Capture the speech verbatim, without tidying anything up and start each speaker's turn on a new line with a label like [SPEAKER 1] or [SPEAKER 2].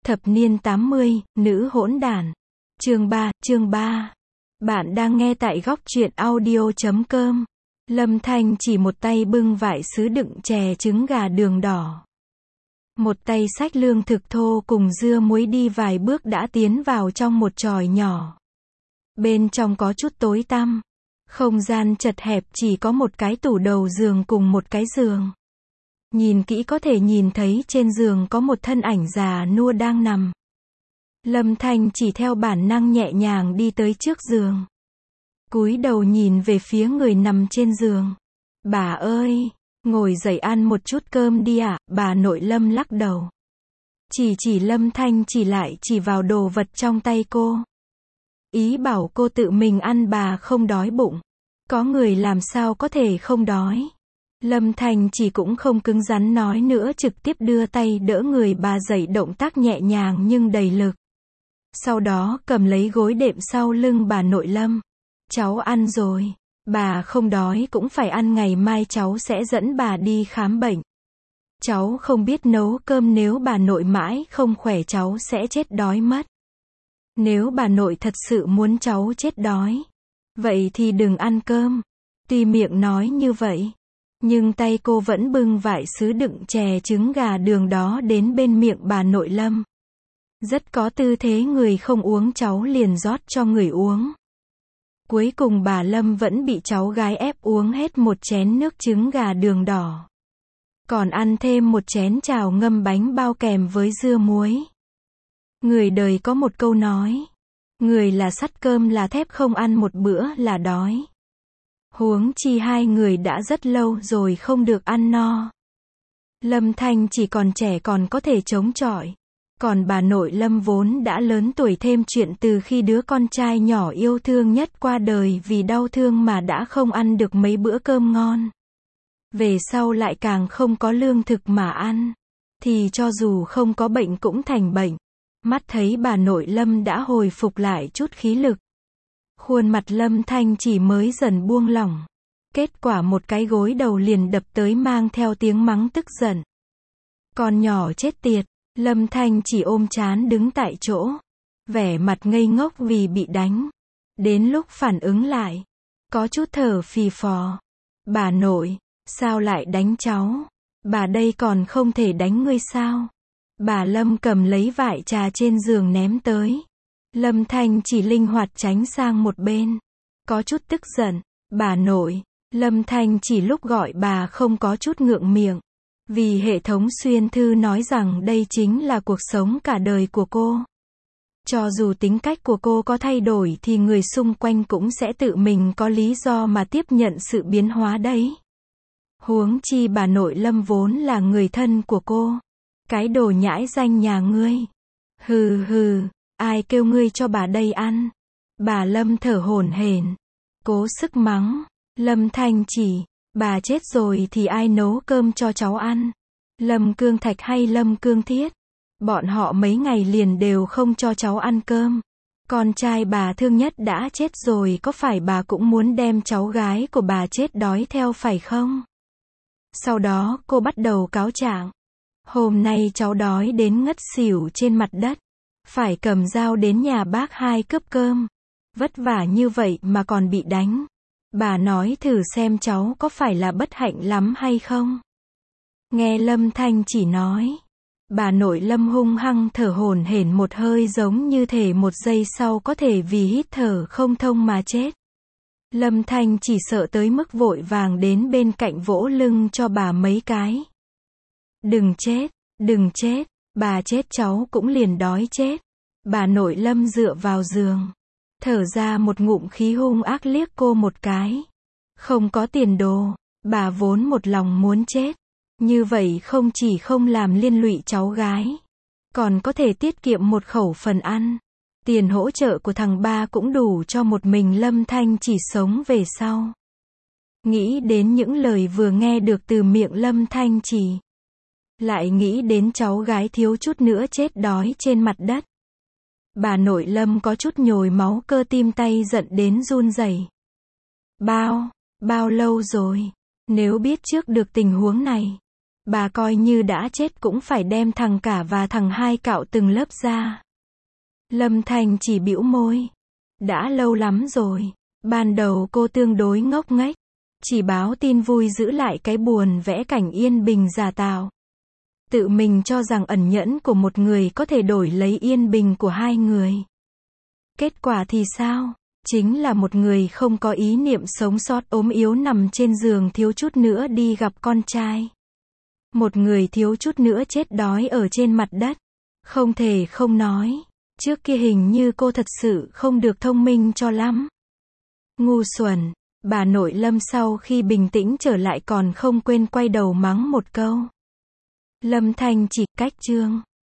[SPEAKER 1] Thập niên tám mươi, nữ hỗn đản. Chương ba, chương ba. Bạn đang nghe tại góc truyện audio chấm com. Lâm Thanh chỉ một tay bưng vại sứ đựng chè trứng gà đường đỏ. Một tay xách lương thực thô cùng dưa muối đi vài bước đã tiến vào trong một chòi nhỏ. Bên trong có chút tối tăm. Không gian chật hẹp, chỉ có một cái tủ đầu giường cùng một cái giường. Nhìn kỹ có thể nhìn thấy trên giường có một thân ảnh già nua đang nằm. Lâm Thanh chỉ theo bản năng nhẹ nhàng đi tới trước giường. Cúi đầu nhìn về phía người nằm trên giường. Bà ơi, ngồi dậy ăn một chút cơm đi ạ, à? Bà nội Lâm lắc đầu. Chỉ chỉ Lâm Thanh chỉ lại chỉ vào đồ vật trong tay cô. Ý bảo cô tự mình ăn, bà không đói bụng. Có người làm sao có thể không đói. Lâm Thanh chỉ cũng không cứng rắn nói nữa, trực tiếp đưa tay đỡ người bà dậy, động tác nhẹ nhàng nhưng đầy lực. Sau đó cầm lấy gối đệm sau lưng bà nội Lâm. Cháu ăn rồi. Bà không đói cũng phải ăn, ngày mai cháu sẽ dẫn bà đi khám bệnh. Cháu không biết nấu cơm, nếu bà nội mãi không khỏe cháu sẽ chết đói mất. Nếu bà nội thật sự muốn cháu chết đói, vậy thì đừng ăn cơm. Tuy miệng nói như vậy, nhưng tay cô vẫn bưng vại sứ đựng chè trứng gà đường đó đến bên miệng bà nội Lâm. Rất có tư thế, người không uống cháu liền rót cho người uống. Cuối cùng bà Lâm vẫn bị cháu gái ép uống hết một chén nước trứng gà đường đỏ. Còn ăn thêm một chén chảo ngâm bánh bao kèm với dưa muối. Người đời có một câu nói, người là sắt cơm là thép, không ăn một bữa là đói. Huống chi hai người đã rất lâu rồi không được ăn no. Lâm Thanh chỉ còn trẻ còn có thể chống chọi. Còn bà nội Lâm vốn đã lớn tuổi, thêm chuyện từ khi đứa con trai nhỏ yêu thương nhất qua đời vì đau thương mà đã không ăn được mấy bữa cơm ngon. Về sau lại càng không có lương thực mà ăn. Thì cho dù không có bệnh cũng thành bệnh. Mắt thấy bà nội Lâm đã hồi phục lại chút khí lực. Khuôn mặt Lâm Thanh chỉ mới dần buông lỏng. Kết quả một cái gối đầu liền đập tới, mang theo tiếng mắng tức giận. Con nhỏ chết tiệt. Lâm Thanh chỉ ôm trán đứng tại chỗ. Vẻ mặt ngây ngốc vì bị đánh. Đến lúc phản ứng lại, có chút thở phì phò. Bà nội, sao lại đánh cháu? Bà đây còn không thể đánh ngươi sao? Bà Lâm cầm lấy vại trà trên giường ném tới. Lâm Thanh chỉ linh hoạt tránh sang một bên. Có chút tức giận. Bà nội. Lâm Thanh chỉ lúc gọi bà không có chút ngượng miệng. Vì hệ thống xuyên thư nói rằng đây chính là cuộc sống cả đời của cô. Cho dù tính cách của cô có thay đổi thì người xung quanh cũng sẽ tự mình có lý do mà tiếp nhận sự biến hóa đấy. Huống chi bà nội Lâm vốn là người thân của cô. Cái đồ nhãi danh nhà ngươi. Hừ hừ, ai kêu ngươi cho bà đây ăn? Bà Lâm thở hổn hển, cố sức mắng. Lâm Thanh chỉ, bà chết rồi thì ai nấu cơm cho cháu ăn? Lâm Cương Thạch hay Lâm Cương Thiết? Bọn họ mấy ngày liền đều không cho cháu ăn cơm. Con trai bà thương nhất đã chết rồi, có phải bà cũng muốn đem cháu gái của bà chết đói theo phải không? Sau đó cô bắt đầu cáo trạng. Hôm nay cháu đói đến ngất xỉu trên mặt đất. Phải cầm dao đến nhà bác hai cướp cơm. Vất vả như vậy mà còn bị đánh. Bà nói thử xem cháu có phải là bất hạnh lắm hay không? Nghe Lâm Thanh chỉ nói. Bà nội Lâm hung hăng thở hổn hển một hơi, giống như thể một giây sau có thể vì hít thở không thông mà chết. Lâm Thanh chỉ sợ tới mức vội vàng đến bên cạnh vỗ lưng cho bà mấy cái. Đừng chết, đừng chết, bà chết cháu cũng liền đói chết. Bà nội Lâm dựa vào giường, thở ra một ngụm khí, hung ác liếc cô một cái. Không có tiền đồ, bà vốn một lòng muốn chết. Như vậy không chỉ không làm liên lụy cháu gái, còn có thể tiết kiệm một khẩu phần ăn. Tiền hỗ trợ của thằng ba cũng đủ cho một mình Lâm Thanh chỉ sống về sau. Nghĩ đến những lời vừa nghe được từ miệng Lâm Thanh chỉ, lại nghĩ đến cháu gái thiếu chút nữa chết đói trên mặt đất. Bà nội Lâm có chút nhồi máu cơ tim, tay giận đến run rẩy. Bao, bao lâu rồi? Nếu biết trước được tình huống này, Bà coi như đã chết cũng phải đem thằng cả và thằng hai cạo từng lớp ra. Lâm Thành chỉ bĩu môi. Đã lâu lắm rồi. Ban đầu cô tương đối ngốc nghếch. Chỉ báo tin vui giữ lại cái buồn vẽ cảnh yên bình giả tạo. Tự mình cho rằng ẩn nhẫn của một người có thể đổi lấy yên bình của hai người. Kết quả thì sao? Chính là một người không có ý niệm sống sót ốm yếu nằm trên giường thiếu chút nữa đi gặp con trai. Một người thiếu chút nữa chết đói ở trên mặt đất. Không thể không nói. Trước kia hình như cô thật sự không được thông minh cho lắm. Ngu xuẩn. Bà nội Lâm sau khi bình tĩnh trở lại còn không quên quay đầu mắng một câu. Lâm Thành chỉ cách chương.